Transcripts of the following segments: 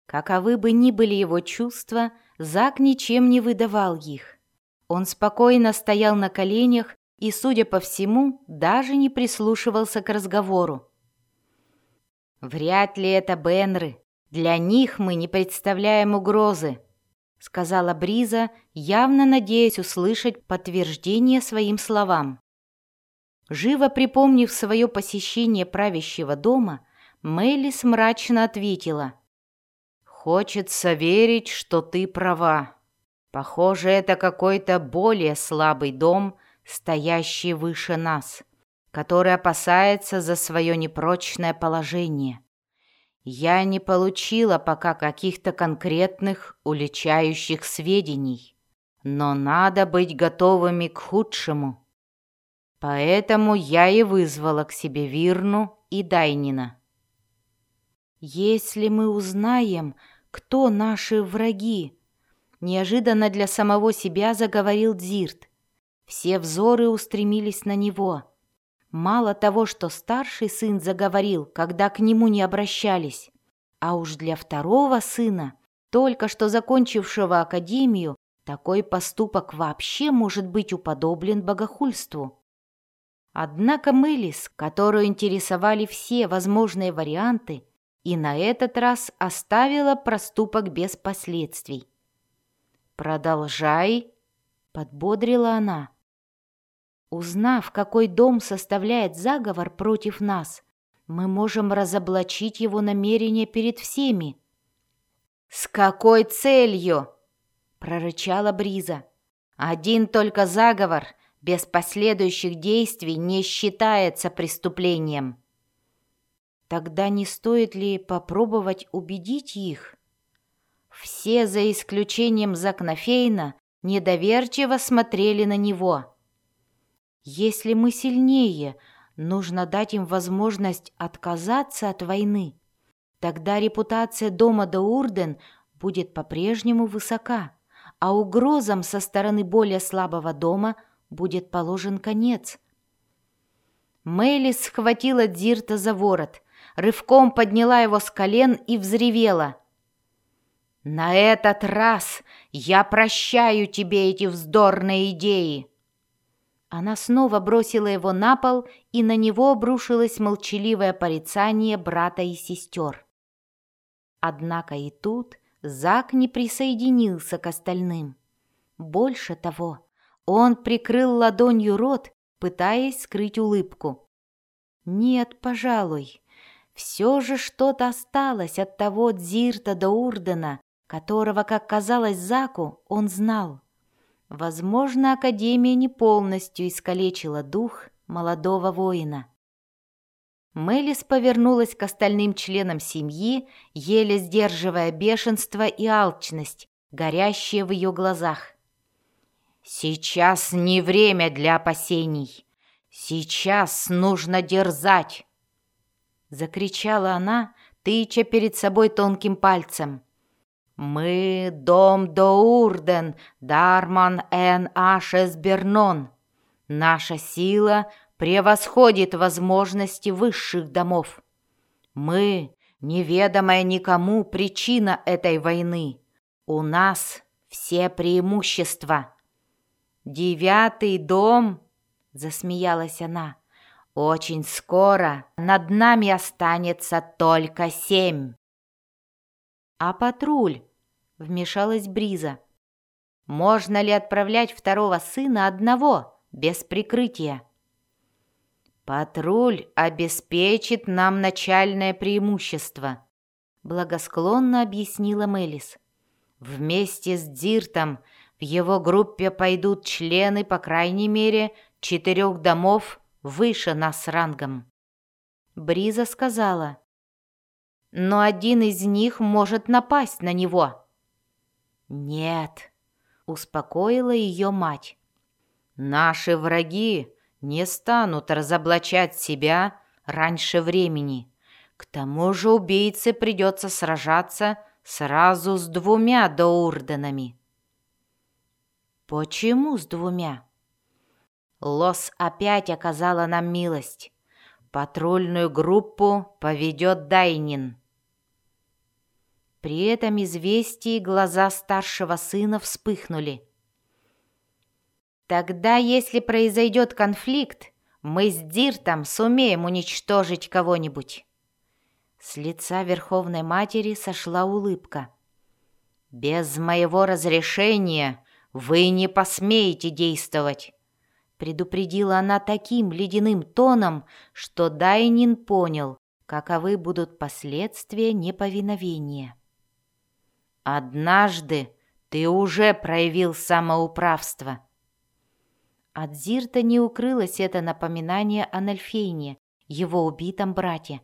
Каковы бы ни были его чувства, Зак ничем не выдавал их. Он спокойно стоял на коленях и, судя по всему, даже не прислушивался к разговору. «Вряд ли это Бенры. Для них мы не представляем угрозы», — сказала Бриза, явно надеясь услышать подтверждение своим словам. Живо припомнив свое посещение правящего дома, Мелис мрачно ответила: «Хочется верить, что ты права. Похоже, это какой-то более слабый дом, стоящий выше нас, который опасается за свое непрочное положение. Я не получила пока каких-то конкретных уличающих сведений, но надо быть готовыми к худшему. Поэтому я и вызвала к себе Вирну и Дайнина». «Если мы узнаем, кто наши враги», — неожиданно для самого себя заговорил Дзирт. Все взоры устремились на него. Мало того, что старший сын заговорил, когда к нему не обращались, а уж для второго сына, только что закончившего академию, такой поступок вообще может быть уподоблен богохульству. Однако Мелис, которую интересовали все возможные варианты, и на этот раз оставила проступок без последствий. «Продолжай», — подбодрила она. «Узнав, какой дом составляет заговор против нас, мы можем разоблачить его намерения перед всеми». «С какой целью?» — прорычала Бриза. «Один только заговор без последующих действий не считается преступлением». «Тогда не стоит ли попробовать убедить их?» Все, за исключением Закнофейна, недоверчиво смотрели на него. «Если мы сильнее, нужно дать им возможность отказаться от войны. Тогда репутация дома Даурден будет по-прежнему высока, а угрозам со стороны более слабого дома будет положен конец». Мелис схватила Дзирта за ворот, рывком подняла его с колен и взревела: «На этот раз я прощаю тебе эти вздорные идеи!» Она снова бросила его на пол, и на него обрушилось молчаливое порицание брата и сестер. Однако и тут Зак не присоединился к остальным. Больше того, он прикрыл ладонью рот, пытаясь скрыть улыбку. Нет, пожалуй, все же что-то осталось от того Дзирта Даурдена, которого, как казалось Заку, он знал. Возможно, Академия не полностью искалечила дух молодого воина. Мелис повернулась к остальным членам семьи, еле сдерживая бешенство и алчность, горящие в ее глазах. «Сейчас не время для опасений. Сейчас нужно дерзать!» Закричала она, тыча перед собой тонким пальцем. «Мы, дом Доурден, Дарман эн Ашес Бернон. Наша сила превосходит возможности высших домов. Мы, неведомая никому причина этой войны. У нас все преимущества». «9-й дом», — засмеялась она, — «очень скоро над нами останется только 7». «А патруль?» — вмешалась Бриза. «Можно ли отправлять второго сына одного, без прикрытия?» «Патруль обеспечит нам начальное преимущество», — благосклонно объяснила Мелис. «Вместе с Дзиртом в его группе пойдут члены, по крайней мере, 4 домов выше нас рангом». Бриза сказала: «Но один из них может напасть на него». «Нет», — успокоила ее мать. «Наши враги не станут разоблачать себя раньше времени. К тому же убийце придется сражаться сразу с 2 Доурденами». «Почему с 2? Лос опять оказала нам милость. Патрульную группу поведет Дайнин». При этом известии глаза старшего сына вспыхнули. «Тогда, если произойдет конфликт, мы с Диртом сумеем уничтожить кого-нибудь». С лица Верховной Матери сошла улыбка. «Без моего разрешения вы не посмеете действовать», предупредила она таким ледяным тоном, что Дайнин понял, каковы будут последствия неповиновения. «Однажды ты уже проявил самоуправство». От Дзирта не укрылось это напоминание о Нальфейне, его убитом брате.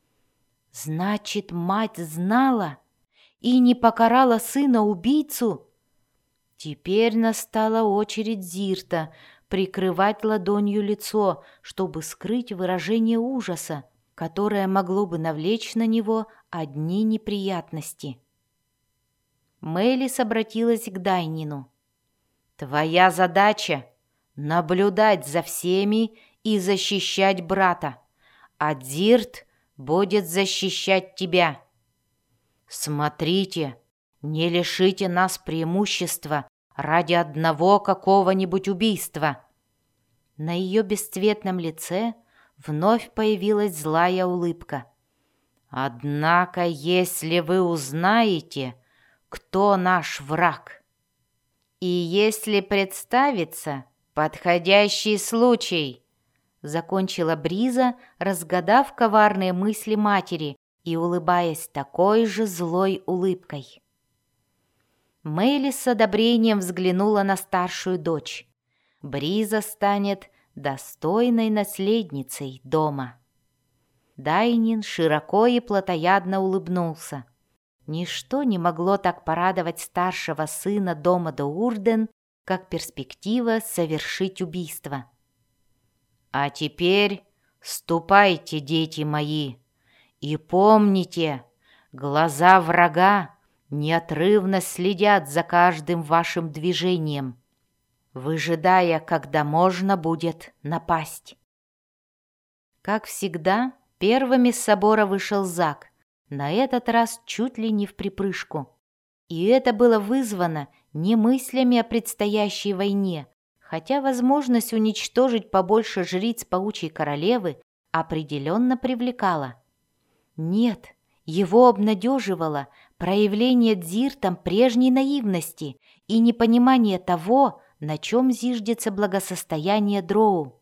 Значит, мать знала и не покарала сына-убийцу? Теперь настала очередь Дзирта прикрывать ладонью лицо, чтобы скрыть выражение ужаса, которое могло бы навлечь на него одни неприятности. Мэлис обратилась к Дайнину. «Твоя задача — наблюдать за всеми и защищать брата, а Дзирт будет защищать тебя. Смотрите, не лишите нас преимущества ради одного какого-нибудь убийства». На ее бесцветном лице вновь появилась злая улыбка. «Однако, если вы узнаете, кто наш враг, и если представится подходящий случай», закончила Бриза, разгадав коварные мысли матери и улыбаясь такой же злой улыбкой. Мэлис с одобрением взглянула на старшую дочь. Бриза станет достойной наследницей дома. Дайнин широко и плотоядно улыбнулся. Ничто не могло так порадовать старшего сына дома Доурден, как перспектива совершить убийство. «А теперь ступайте, дети мои, и помните, глаза врага неотрывно следят за каждым вашим движением, выжидая, когда можно будет напасть». Как всегда, первыми с собора вышел Зак, на этот раз чуть ли не вприпрыжку. И это было вызвано не мыслями о предстоящей войне, хотя возможность уничтожить побольше жриц паучьей королевы определенно привлекала. Нет, его обнадеживало проявление Дзиртом прежней наивности и непонимание того, на чем зиждется благосостояние Дроу.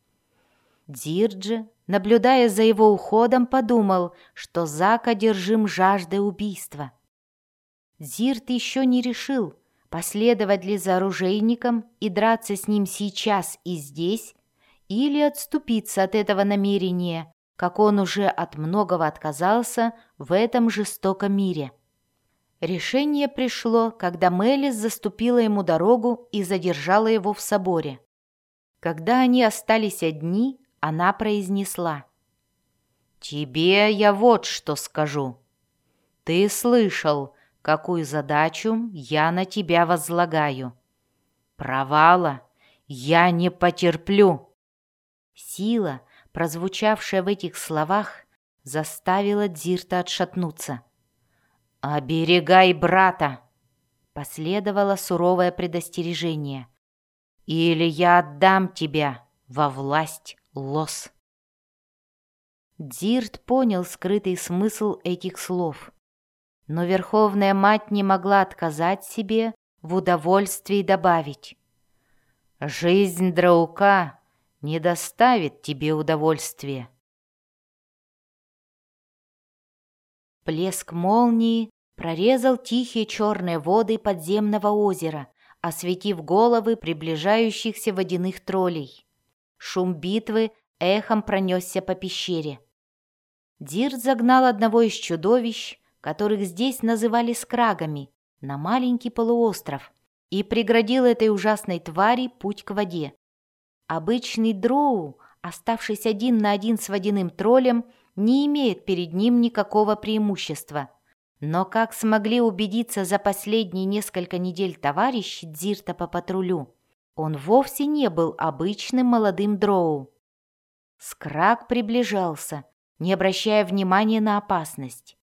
Дзирт же, наблюдая за его уходом, подумал, что Зак одержим жаждой убийства. Дзирт еще не решил, последовать ли за оружейником и драться с ним сейчас и здесь, или отступиться от этого намерения, как он уже от многого отказался в этом жестоком мире. Решение пришло, когда Мэлис заступила ему дорогу и задержала его в соборе. Когда они остались одни, она произнесла: «Тебе я вот что скажу. Ты слышал, какую задачу я на тебя возлагаю. Провала я не потерплю». Сила, прозвучавшая в этих словах, заставила Дзирта отшатнуться. «Оберегай брата!» — последовало суровое предостережение. «Или я отдам тебя во власть Лос». Дзирт понял скрытый смысл этих слов, но Верховная Мать не могла отказать себе в удовольствии добавить: «Жизнь Драука не доставит тебе удовольствия». Блеск молнии прорезал тихие черные воды подземного озера, осветив головы приближающихся водяных троллей. Шум битвы эхом пронесся по пещере. Дзирт загнал одного из чудовищ, которых здесь называли скрагами, на маленький полуостров и преградил этой ужасной твари путь к воде. Обычный дроу, оставшись один на один с водяным троллем, не имеет перед ним никакого преимущества. Но, как смогли убедиться за последние несколько недель товарищи Дзирта по патрулю, он вовсе не был обычным молодым дроу. Скраг приближался, не обращая внимания на опасность.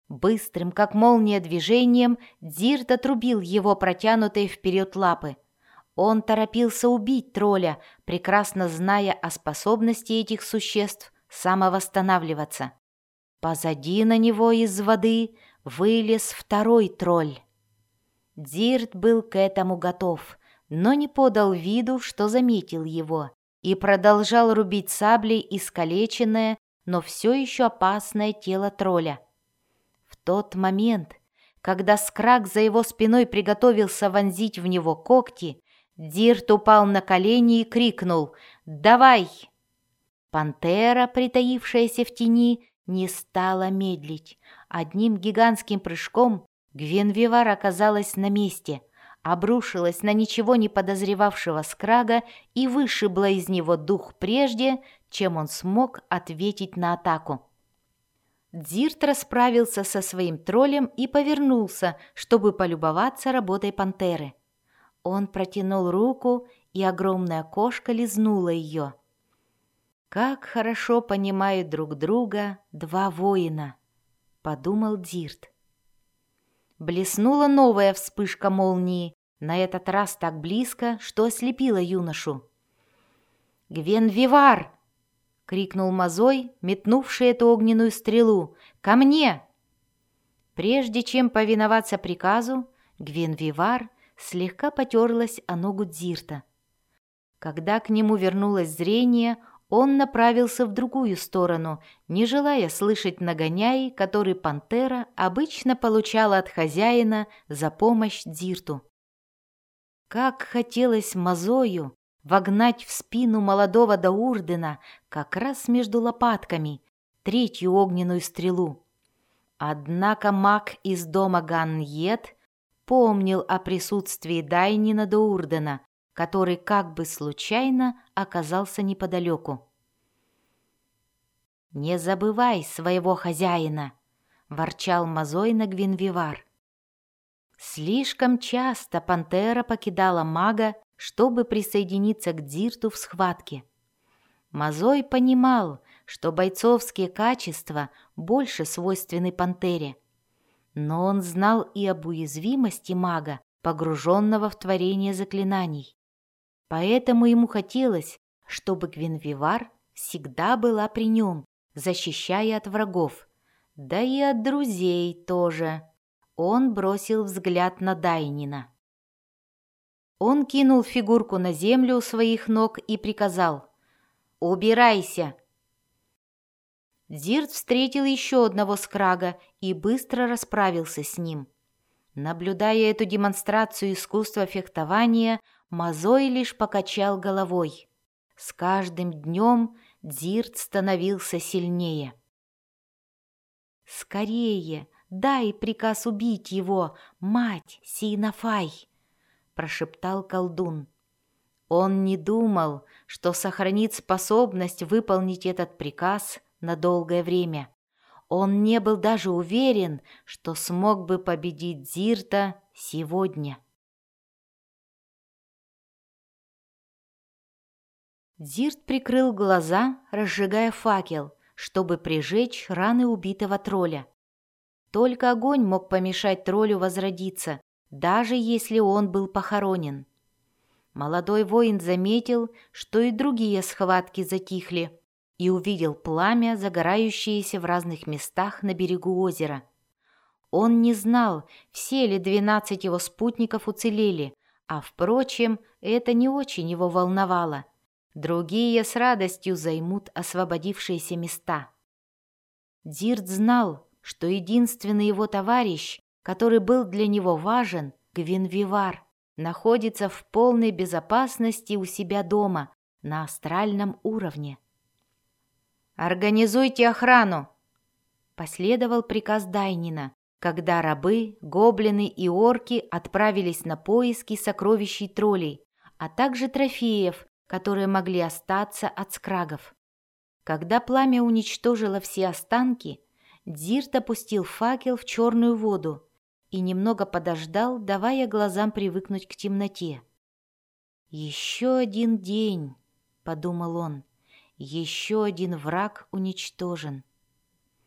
Быстрым, как молния, движением Дзирт отрубил его протянутые вперед лапы. Он торопился убить тролля, прекрасно зная о способности этих существ самовосстанавливаться. Позади на него из воды вылез второй тролль. Дзирт был к этому готов, но не подал виду, что заметил его, и продолжал рубить саблей искалеченное, но все еще опасное тело тролля. В тот момент, когда Скраг за его спиной приготовился вонзить в него когти, Дзирт упал на колени и крикнул «Давай!». Пантера, притаившаяся в тени, не стала медлить. Одним гигантским прыжком Гвенвивар оказалась на месте, обрушилась на ничего не подозревавшего Скрага и вышибла из него дух прежде, чем он смог ответить на атаку. Дзирт расправился со своим троллем и повернулся, чтобы полюбоваться работой пантеры. Он протянул руку, и огромная кошка лизнула ее. «Как хорошо понимают друг друга два воина», — подумал Дзирт. Блеснула новая вспышка молнии, на этот раз так близко, что ослепила юношу. «Гвенвивар!» — крикнул Мазой, метнувший эту огненную стрелу. «Ко мне!» Прежде чем повиноваться приказу, Гвенвивар слегка потерлась о ногу Дзирта. Когда к нему вернулось зрение, он направился в другую сторону, не желая слышать нагоняй, который пантера обычно получала от хозяина за помощь Дзирту. Как хотелось Мазою вогнать в спину молодого Даурдена как раз между лопатками третью огненную стрелу. Однако маг из дома Ганьет помнил о присутствии Дайнина Даурдена, который как бы случайно оказался неподалеку. «Не забывай своего хозяина!» — ворчал Мазой на Гвенвивар. Слишком часто пантера покидала мага, чтобы присоединиться к Дзирту в схватке. Мазой понимал, что бойцовские качества больше свойственны пантере. Но он знал и об уязвимости мага, погруженного в творение заклинаний. Поэтому ему хотелось, чтобы Гвенвивар всегда была при нем, защищая от врагов, да и от друзей тоже. Он бросил взгляд на Дайнина. Он кинул фигурку на землю у своих ног и приказал «Убирайся!». Дзирт встретил еще одного скрага и быстро расправился с ним. Наблюдая эту демонстрацию искусства фехтования, Мазой лишь покачал головой. С каждым днем Дзирт становился сильнее. «Скорее, дай приказ убить его, мать Сейнафай!» — прошептал колдун. Он не думал, что сохранит способность выполнить этот приказ на долгое время. Он не был даже уверен, что смог бы победить Дзирта сегодня. Дзирт прикрыл глаза, разжигая факел, чтобы прижечь раны убитого тролля. Только огонь мог помешать троллю возродиться, даже если он был похоронен. Молодой воин заметил, что и другие схватки затихли, и увидел пламя, загорающееся в разных местах на берегу озера. Он не знал, все ли 12 его спутников уцелели, а, впрочем, это не очень его волновало. Другие с радостью займут освободившиеся места. Дзирт знал, что единственный его товарищ, который был для него важен, Гвенвивар, находится в полной безопасности у себя дома, на астральном уровне. «Организуйте охрану!» — последовал приказ Дайнина, когда рабы, гоблины и орки отправились на поиски сокровищей троллей, а также трофеев, которые могли остаться от скрагов. Когда пламя уничтожило все останки, Дзирт опустил факел в черную воду и немного подождал, давая глазам привыкнуть к темноте. «Еще один день», — подумал он, — «еще один враг уничтожен».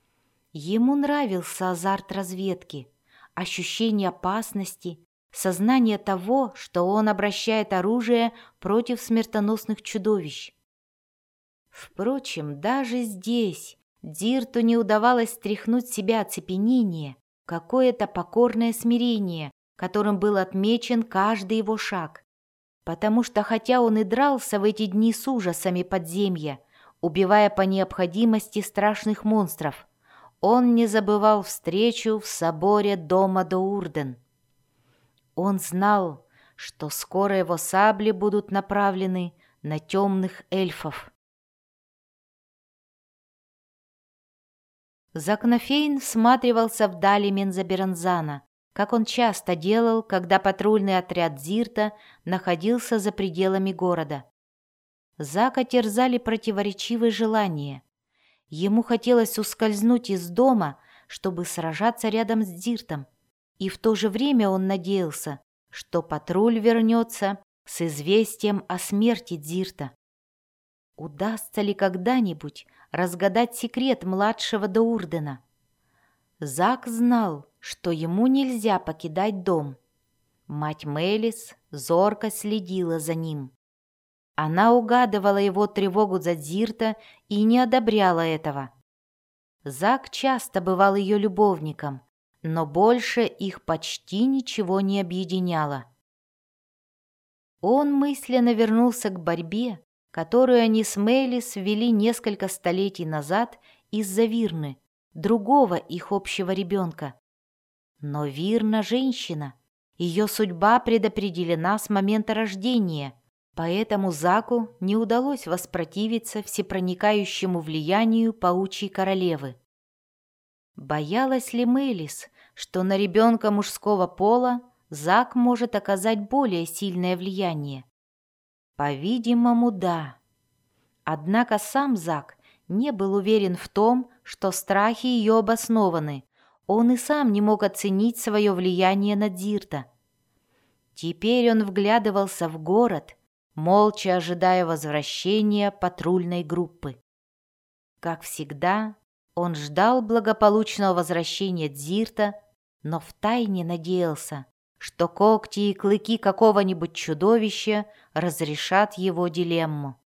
Ему нравился азарт разведки, ощущение опасности, сознание того, что он обращает оружие против смертоносных чудовищ. Впрочем, даже здесь Дирту не удавалось стряхнуть с себя оцепенение, какое-то покорное смирение, которым был отмечен каждый его шаг. Потому что хотя он и дрался в эти дни с ужасами подземья, убивая по необходимости страшных монстров, он не забывал встречу в соборе дома Доурден. Он знал, что скоро его сабли будут направлены на темных эльфов. Закнофейн всматривался вдали Мензаберанзана, как он часто делал, когда патрульный отряд Дзирта находился за пределами города. Зака терзали противоречивые желания. Ему хотелось ускользнуть из дома, чтобы сражаться рядом с Дзиртом, и в то же время он надеялся, что патруль вернется с известием о смерти Дзирта. Удастся ли когда-нибудь разгадать секрет младшего Доурдена? Зак знал, что ему нельзя покидать дом. Мать Мелис зорко следила за ним. Она угадывала его тревогу за Дзирта и не одобряла этого. Зак часто бывал ее любовником, но больше их почти ничего не объединяло. Он мысленно вернулся к борьбе, которую они с Мелис вели несколько столетий назад из-за Вирны, другого их общего ребенка. Но Вирна – женщина, ее судьба предопределена с момента рождения, поэтому Заку не удалось воспротивиться всепроникающему влиянию паучьей королевы. Боялась ли Мелис, что на ребенка мужского пола Зак может оказать более сильное влияние? По-видимому, да. Однако сам Зак не был уверен в том, что страхи ее обоснованы. Он и сам не мог оценить свое влияние на Дзирта. Теперь он вглядывался в город, молча ожидая возвращения патрульной группы. Как всегда, он ждал благополучного возвращения Дзирта, но втайне надеялся, что когти и клыки какого-нибудь чудовища разрешат его дилемму.